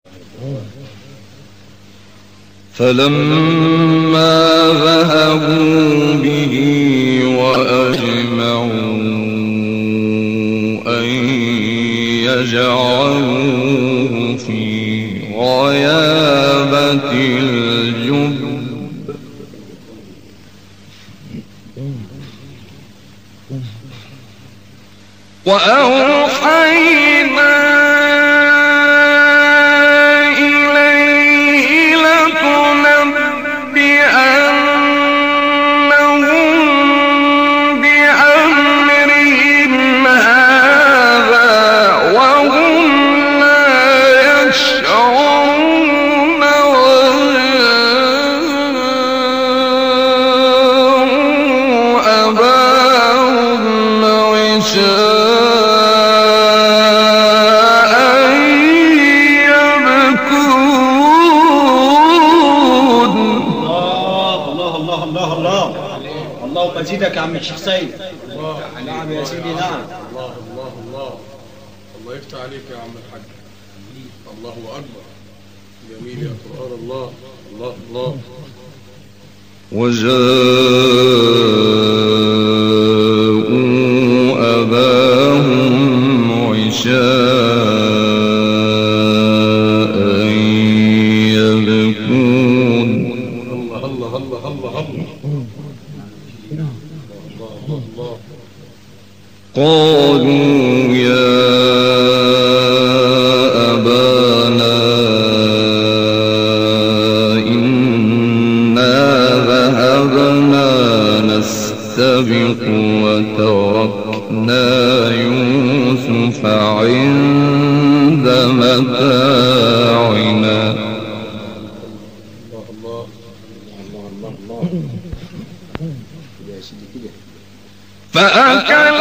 فلما ذهبوا به وأجمعوا أن يجعلوه في غيابة الجب وأوحينا زيدك يا عم الشيخ سيد. نعم يا سيدي. نعم. الله الله الله الله يفتح عليك يا عم الحاج. الله أكبر. جميل يا قرآن الله. الله الله. وجاءوا أباهم عشاء يبكون. الله الله الله الله الله. قالوا يا أبانا إنا ذهبنا نستبق وتركنا يوسف عند متاعنا. فأكل